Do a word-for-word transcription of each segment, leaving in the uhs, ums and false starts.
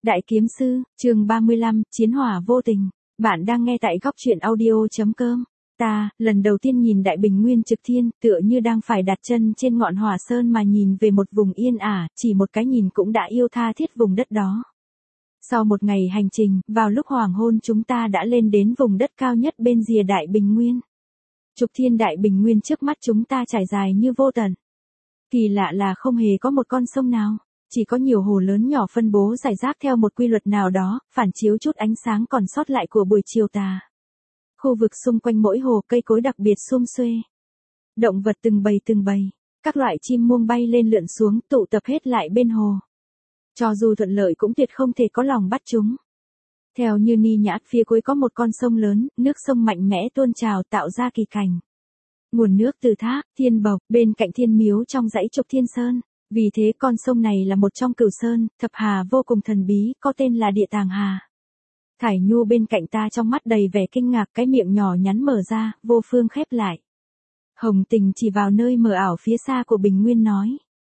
Đại kiếm sư, chương ba mươi lăm, chiến hỏa vô tình. Bạn đang nghe tại góc truyện audio.com. Ta, lần đầu tiên nhìn Đại Bình Nguyên trực thiên, tựa như đang phải đặt chân trên ngọn hỏa sơn mà nhìn về một vùng yên ả, chỉ một cái nhìn cũng đã yêu tha thiết vùng đất đó. Sau một ngày hành trình, vào lúc hoàng hôn chúng ta đã lên đến vùng đất cao nhất bên rìa Đại Bình Nguyên. Trục thiên Đại Bình Nguyên trước mắt chúng ta trải dài như vô tận. Kỳ lạ là không hề có một con sông nào. Chỉ có nhiều hồ lớn nhỏ phân bố rải rác theo một quy luật nào đó, phản chiếu chút ánh sáng còn sót lại của buổi chiều tà. Khu vực xung quanh mỗi hồ cây cối đặc biệt sum xuê. Động vật từng bầy từng bầy, các loại chim muông bay lên lượn xuống tụ tập hết lại bên hồ. Cho dù thuận lợi cũng tuyệt không thể có lòng bắt chúng. Theo như Ni Nhã, phía cuối có một con sông lớn, nước sông mạnh mẽ tuôn trào tạo ra kỳ cảnh. Nguồn nước từ thác, Thiên Bộc, bên cạnh Thiên Miếu trong dãy Trục Thiên Sơn. Vì thế con sông này là một trong cửu sơn, thập hà vô cùng thần bí, có tên là Địa Tàng Hà. Thải Nhu bên cạnh ta trong mắt đầy vẻ kinh ngạc, cái miệng nhỏ nhắn mở ra, vô phương khép lại. Hồng Tình chỉ vào nơi mờ ảo phía xa của Bình Nguyên nói.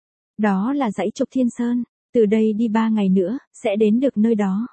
Đó là dãy Trục Thiên Sơn, từ đây đi ba ngày nữa, sẽ đến được nơi đó.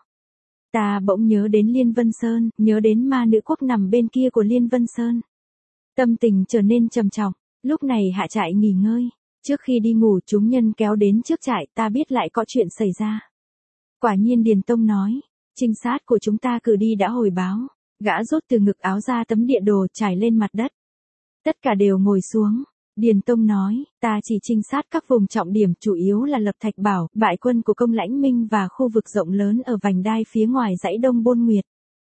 Ta bỗng nhớ đến Liên Vân Sơn, nhớ đến ma nữ quốc nằm bên kia của Liên Vân Sơn. Tâm tình trở nên trầm trọng, lúc này hạ trại nghỉ ngơi. Trước khi đi ngủ chúng nhân kéo đến trước trại, ta biết lại có chuyện xảy ra. Quả nhiên Điền Tông nói, trinh sát của chúng ta cử đi đã hồi báo, gã rút từ ngực áo ra tấm địa đồ trải lên mặt đất. Tất cả đều ngồi xuống. Điền Tông nói, ta chỉ trinh sát các vùng trọng điểm chủ yếu là Lập Thạch Bảo, bại quân của Công Lãnh Minh và khu vực rộng lớn ở vành đai phía ngoài dãy Đông Bôn Nguyệt.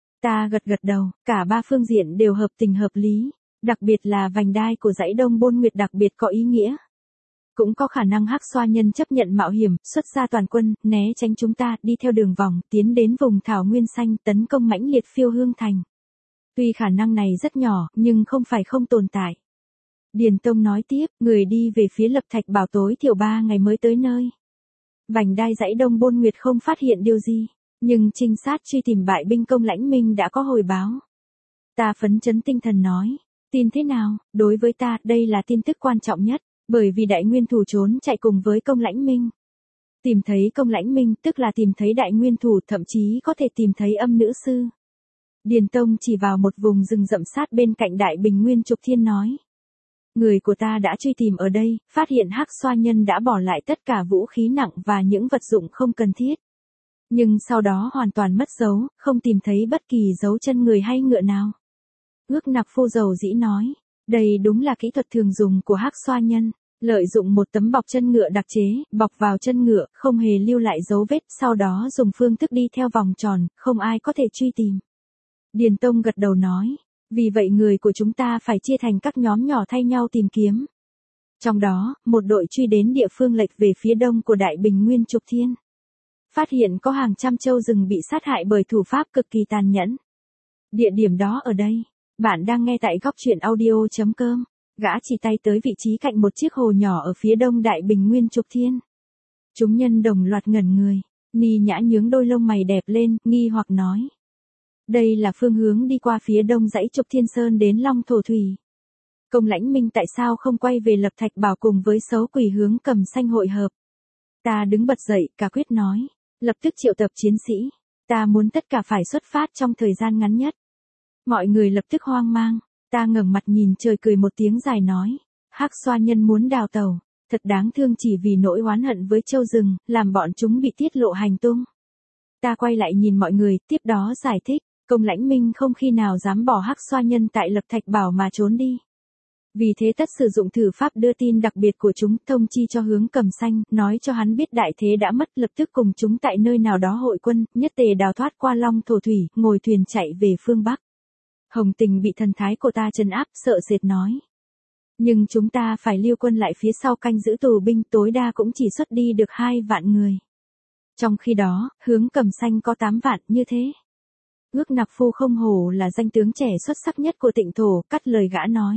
Ta gật gật đầu, cả ba phương diện đều hợp tình hợp lý, đặc biệt là vành đai của dãy Đông Bôn Nguyệt đặc biệt có ý nghĩa. Cũng có khả năng Hắc Xoa Nhân chấp nhận mạo hiểm, xuất ra toàn quân, né tránh chúng ta, đi theo đường vòng, tiến đến vùng Thảo Nguyên Xanh, tấn công mãnh liệt Phiêu Hương Thành. Tuy khả năng này rất nhỏ, nhưng không phải không tồn tại. Điền Tông nói tiếp, người đi về phía Lập Thạch Bảo tối thiểu ba ngày mới tới nơi. Vành đai dãy Đông Bôn Nguyệt không phát hiện điều gì, nhưng trinh sát truy tìm bại binh Công Lãnh Minh đã có hồi báo. Ta phấn chấn tinh thần nói, tin thế nào, đối với ta, đây là tin tức quan trọng nhất. Bởi vì Đại Nguyên Thủ trốn chạy cùng với Công Lãnh Minh. Tìm thấy Công Lãnh Minh tức là tìm thấy Đại Nguyên Thủ, thậm chí có thể tìm thấy âm nữ sư. Điền Tông chỉ vào một vùng rừng rậm sát bên cạnh Đại Bình Nguyên Trục Thiên nói. Người của ta đã truy tìm ở đây, phát hiện Hắc Xoa Nhân đã bỏ lại tất cả vũ khí nặng và những vật dụng không cần thiết. Nhưng sau đó hoàn toàn mất dấu, không tìm thấy bất kỳ dấu chân người hay ngựa nào. Ước Nặc Phu dầu dĩ nói. Đây đúng là kỹ thuật thường dùng của Hắc Xoa Nhân, lợi dụng một tấm bọc chân ngựa đặc chế, bọc vào chân ngựa, không hề lưu lại dấu vết, sau đó dùng phương thức đi theo vòng tròn, không ai có thể truy tìm. Điền Tông gật đầu nói, vì vậy người của chúng ta phải chia thành các nhóm nhỏ thay nhau tìm kiếm. Trong đó, một đội truy đến địa phương lệch về phía đông của Đại Bình Nguyên Trục Thiên. Phát hiện có hàng trăm trâu rừng bị sát hại bởi thủ pháp cực kỳ tàn nhẫn. Địa điểm đó ở đây. Bạn đang nghe tại góc truyện audio.com. Gã chỉ tay tới vị trí cạnh một chiếc hồ nhỏ ở phía đông Đại Bình Nguyên Trục Thiên. Chúng nhân đồng loạt ngẩn người. Ni Nhã nhướng đôi lông mày đẹp lên, nghi hoặc nói. Đây là phương hướng đi qua phía đông dãy Trục Thiên Sơn đến Long Thổ Thủy. Công Lãnh Minh tại sao không quay về Lập Thạch Bảo cùng với Xấu Quỷ hướng Cầm Xanh hội hợp? Ta đứng bật dậy, cả quyết nói. Lập tức triệu tập chiến sĩ. Ta muốn tất cả phải xuất phát trong thời gian ngắn nhất. Mọi người lập tức hoang mang, ta ngẩng mặt nhìn trời cười một tiếng dài nói, Hắc Xoa Nhân muốn đào tàu, thật đáng thương chỉ vì nỗi oán hận với trâu rừng, làm bọn chúng bị tiết lộ hành tung. Ta quay lại nhìn mọi người, tiếp đó giải thích, Công Lãnh Minh không khi nào dám bỏ Hắc Xoa Nhân tại Lập Thạch Bảo mà trốn đi. Vì thế tất sử dụng thử pháp đưa tin đặc biệt của chúng, thông chi cho Hướng Cầm Xanh, nói cho hắn biết đại thế đã mất, lập tức cùng chúng tại nơi nào đó hội quân, nhất tề đào thoát qua Long Thổ Thủy, ngồi thuyền chạy về phương Bắc. Hồng Tình bị thần thái của ta trấn áp, sợ sệt nói. Nhưng chúng ta phải lưu quân lại phía sau canh giữ tù binh, tối đa cũng chỉ xuất đi được hai vạn người. Trong khi đó, Hướng Cầm Xanh có tám vạn, như thế. Ước Nặc Phu không hổ là danh tướng trẻ xuất sắc nhất của Tịnh Thổ, cắt lời gã nói.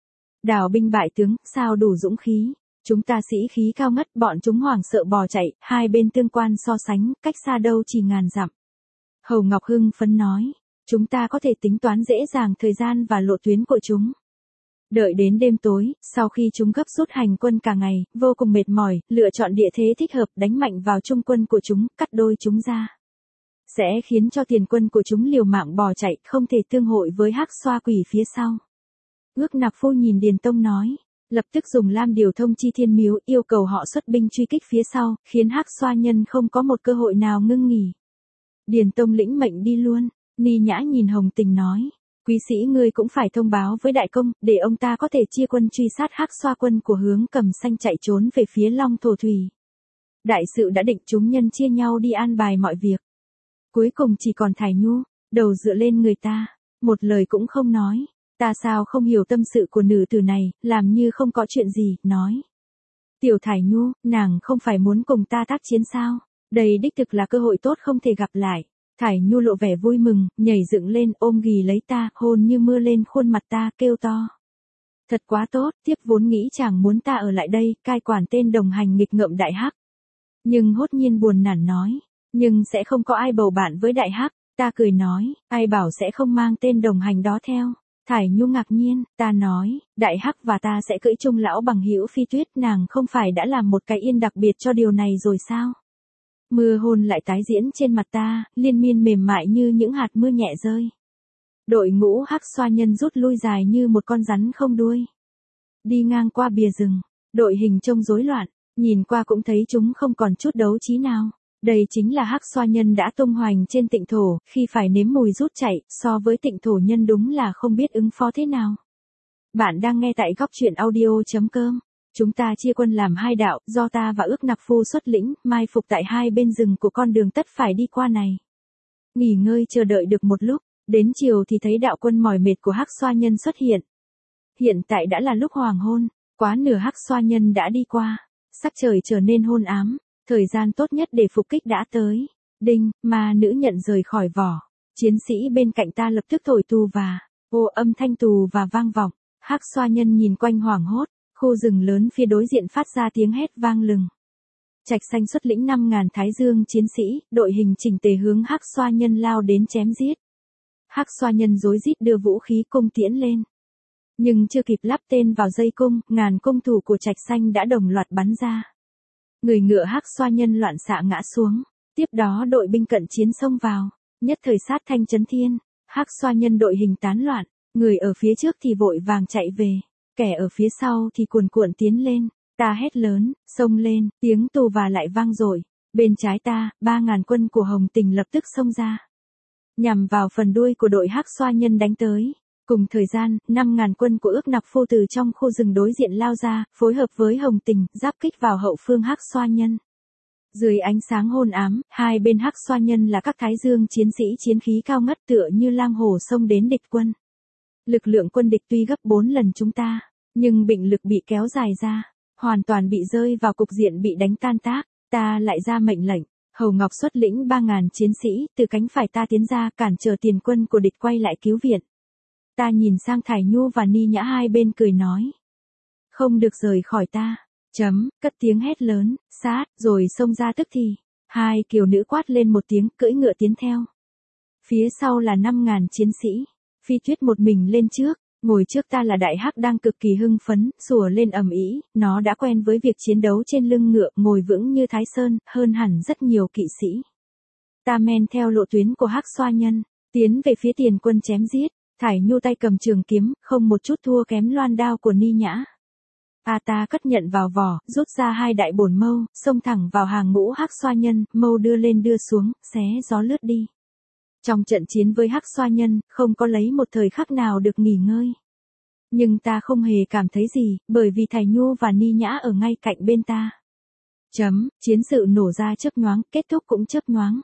Đào binh bại tướng, sao đủ dũng khí, chúng ta sĩ khí cao ngất, bọn chúng hoảng sợ bò chạy, hai bên tương quan so sánh, cách xa đâu chỉ ngàn dặm. Hầu Ngọc hưng phấn nói. Chúng ta có thể tính toán dễ dàng thời gian và lộ tuyến của chúng. Đợi đến đêm tối, sau khi chúng gấp rút hành quân cả ngày, vô cùng mệt mỏi, lựa chọn địa thế thích hợp đánh mạnh vào trung quân của chúng, cắt đôi chúng ra. Sẽ khiến cho tiền quân của chúng liều mạng bò chạy, không thể tương hội với hắc xoa quỷ phía sau. Ước Nặc Phu nhìn Điền Tông nói, lập tức dùng lam điều thông chi thiên miếu, yêu cầu họ xuất binh truy kích phía sau, khiến hắc xoa nhân không có một cơ hội nào ngưng nghỉ. Điền Tông lĩnh mệnh đi luôn. Ni Nhã nhìn Hồng Tình nói, quý sĩ ngươi cũng phải thông báo với đại công, để ông ta có thể chia quân truy sát hắc xoa quân của Hướng Cầm Xanh chạy trốn về phía Long Thổ Thủy. Đại sự đã định, chúng nhân chia nhau đi an bài mọi việc. Cuối cùng chỉ còn Thải Nhu, đầu dựa lên người ta, một lời cũng không nói. Ta sao không hiểu tâm sự của nữ tử này, làm như không có chuyện gì, nói. Tiểu Thải Nhu, nàng không phải muốn cùng ta tác chiến sao? Đây đích thực là cơ hội tốt không thể gặp lại. Thải Nhu lộ vẻ vui mừng, nhảy dựng lên ôm ghì lấy ta, hôn như mưa lên khuôn mặt ta, kêu to. Thật quá tốt, tiếp vốn nghĩ chàng muốn ta ở lại đây, cai quản tên đồng hành nghịch ngợm đại hắc. Nhưng hốt nhiên buồn nản nói, nhưng sẽ không có ai bầu bạn với đại hắc. Ta cười nói, ai bảo sẽ không mang tên đồng hành đó theo. Thải Nhu ngạc nhiên, ta nói, đại hắc và ta sẽ cưỡi chung lão bằng hữu Phi Tuyết, nàng không phải đã làm một cái yên đặc biệt cho điều này rồi sao? Mưa hôn lại tái diễn trên mặt ta, liên miên mềm mại như những hạt mưa nhẹ rơi. Đội ngũ hắc xoa nhân rút lui dài như một con rắn không đuôi. Đi ngang qua bìa rừng, đội hình trông rối loạn, nhìn qua cũng thấy chúng không còn chút đấu trí nào. Đây chính là hắc xoa nhân đã tung hoành trên tịnh thổ, khi phải nếm mùi rút chạy, so với tịnh thổ nhân đúng là không biết ứng phó thế nào. Bạn đang nghe tại góc truyện audio chấm com. Chúng ta chia quân làm hai đạo, do ta và Ước Nặc Phu xuất lĩnh, mai phục tại hai bên rừng của con đường tất phải đi qua này. Nghỉ ngơi chờ đợi được một lúc, đến chiều thì thấy đạo quân mỏi mệt của hắc xoa nhân xuất hiện. Hiện tại đã là lúc hoàng hôn, quá nửa hắc xoa nhân đã đi qua, sắc trời trở nên hôn ám, thời gian tốt nhất để phục kích đã tới. Đinh, ma nữ nhận rời khỏi vỏ, chiến sĩ bên cạnh ta lập tức thổi tù và, ô âm thanh tù và vang vọng, hắc xoa nhân nhìn quanh hoảng hốt. Khu rừng lớn phía đối diện phát ra tiếng hét vang lừng. Trạch Xanh xuất lĩnh năm ngàn Thái Dương chiến sĩ, đội hình chỉnh tề hướng hắc xoa nhân lao đến chém giết. Hắc xoa nhân rối rít đưa vũ khí cung tiễn lên. Nhưng chưa kịp lắp tên vào dây cung, ngàn cung thủ của Trạch Xanh đã đồng loạt bắn ra. Người ngựa hắc xoa nhân loạn xạ ngã xuống. Tiếp đó đội binh cận chiến xông vào, nhất thời sát thanh chấn thiên. Hắc xoa nhân đội hình tán loạn, người ở phía trước thì vội vàng chạy về. Kẻ ở phía sau thì cuồn cuộn tiến lên, ta hét lớn, xông lên, tiếng tù và lại vang dội. Bên trái ta, ba ngàn quân của Hồng Tình lập tức xông ra, nhằm vào phần đuôi của đội hắc xoa nhân đánh tới. Cùng thời gian, năm ngàn quân của Ước Nặc Phu từ trong khu rừng đối diện lao ra, phối hợp với Hồng Tình, giáp kích vào hậu phương hắc xoa nhân. Dưới ánh sáng hôn ám, hai bên hắc xoa nhân là các Thái Dương chiến sĩ chiến khí cao ngất tựa như lang hổ xông đến địch quân. Lực lượng quân địch tuy gấp bốn lần chúng ta, nhưng bệnh lực bị kéo dài ra, hoàn toàn bị rơi vào cục diện bị đánh tan tác. Ta lại ra mệnh lệnh, Hầu Ngọc xuất lĩnh ba ngàn chiến sĩ, từ cánh phải ta tiến ra cản trở tiền quân của địch quay lại cứu viện. Ta nhìn sang Thải Nhu và Ni Nhã hai bên cười nói. Không được rời khỏi ta. Chấm, cất tiếng hét lớn, sát, rồi xông ra tức thì. Hai kiều nữ quát lên một tiếng, cưỡi ngựa tiến theo. Phía sau là năm ngàn chiến sĩ. Phi Tuyết một mình lên trước, ngồi trước ta là đại hắc đang cực kỳ hưng phấn, sủa lên ầm ĩ, nó đã quen với việc chiến đấu trên lưng ngựa, ngồi vững như Thái Sơn, hơn hẳn rất nhiều kỵ sĩ. Ta men theo lộ tuyến của hắc xoa nhân, tiến về phía tiền quân chém giết. Thải Nhu tay cầm trường kiếm, không một chút thua kém loan đao của Ni Nhã. A ta cất nhận vào vỏ, rút ra hai đại bổn mâu, xông thẳng vào hàng ngũ hắc xoa nhân, mâu đưa lên đưa xuống, xé gió lướt đi. Trong trận chiến với hắc xoa nhân, không có lấy một thời khắc nào được nghỉ ngơi. Nhưng ta không hề cảm thấy gì, bởi vì Thải Nhu và Ni Nhã ở ngay cạnh bên ta. Chấm, chiến sự nổ ra chớp nhoáng, kết thúc cũng chớp nhoáng.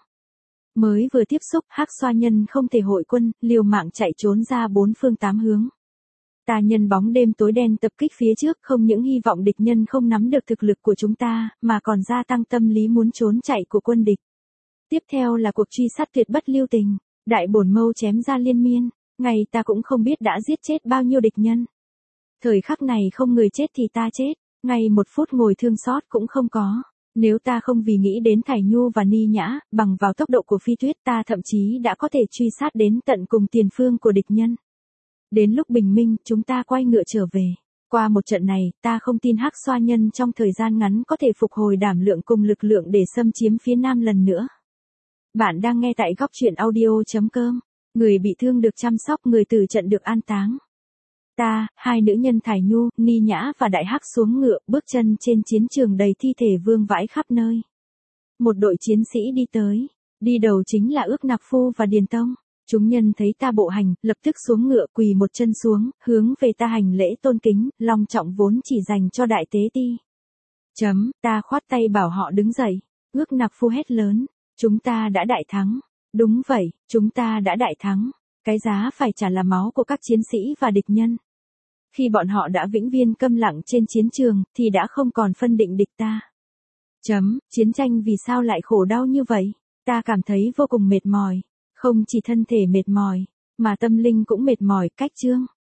Mới vừa tiếp xúc, hắc xoa nhân không thể hội quân, liều mạng chạy trốn ra bốn phương tám hướng. Ta nhân bóng đêm tối đen tập kích phía trước, không những hy vọng địch nhân không nắm được thực lực của chúng ta, mà còn gia tăng tâm lý muốn trốn chạy của quân địch. Tiếp theo là cuộc truy sát tuyệt bất lưu tình, đại bổn mâu chém ra liên miên, ngày ta cũng không biết đã giết chết bao nhiêu địch nhân. Thời khắc này không người chết thì ta chết, ngay một phút ngồi thương xót cũng không có. Nếu ta không vì nghĩ đến Thải Nhu và Ni Nhã, bằng vào tốc độ của Phi Tuyết ta thậm chí đã có thể truy sát đến tận cùng tiền phương của địch nhân. Đến lúc bình minh, chúng ta quay ngựa trở về. Qua một trận này, ta không tin Hắc Xoa Nhân trong thời gian ngắn có thể phục hồi đảm lượng cùng lực lượng để xâm chiếm phía Nam lần nữa. Bạn đang nghe tại góc truyện audio chấm com. Người bị thương được chăm sóc, người tử trận được an táng. Ta, hai nữ nhân Thải Nhu, Ni Nhã và Đại Hắc xuống ngựa, bước chân trên chiến trường đầy thi thể vương vãi khắp nơi. Một đội chiến sĩ đi tới, đi đầu chính là Ước Nặc Phu và Điền Tông. Chúng nhân thấy ta bộ hành, lập tức xuống ngựa quỳ một chân xuống, hướng về ta hành lễ tôn kính, long trọng vốn chỉ dành cho đại tế ti. Chấm, ta khoát tay bảo họ đứng dậy. Ước Nặc Phu hét lớn, chúng ta đã đại thắng. Đúng vậy, chúng ta đã đại thắng. Cái giá phải trả là máu của các chiến sĩ và địch nhân. Khi bọn họ đã vĩnh viễn câm lặng trên chiến trường, thì đã không còn phân định địch ta. Chấm, chiến tranh vì sao lại khổ đau như vậy? Ta cảm thấy vô cùng mệt mỏi. Không chỉ thân thể mệt mỏi, mà tâm linh cũng mệt mỏi. Cách chương.